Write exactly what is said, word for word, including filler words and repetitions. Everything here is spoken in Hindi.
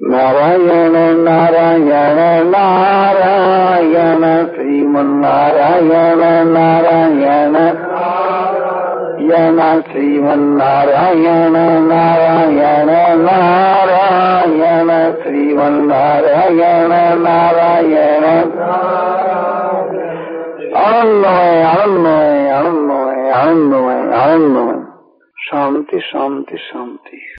नारायण नारायण नारायण श्रीमन्नारायण नारायण नारायण श्रीमन्नारायण नारायण नारायण श्रीमन्नारायण नारायण आनंदमय आनंदमय आनंदमय आनंदमय आनंदमय। शांति शांति शांति।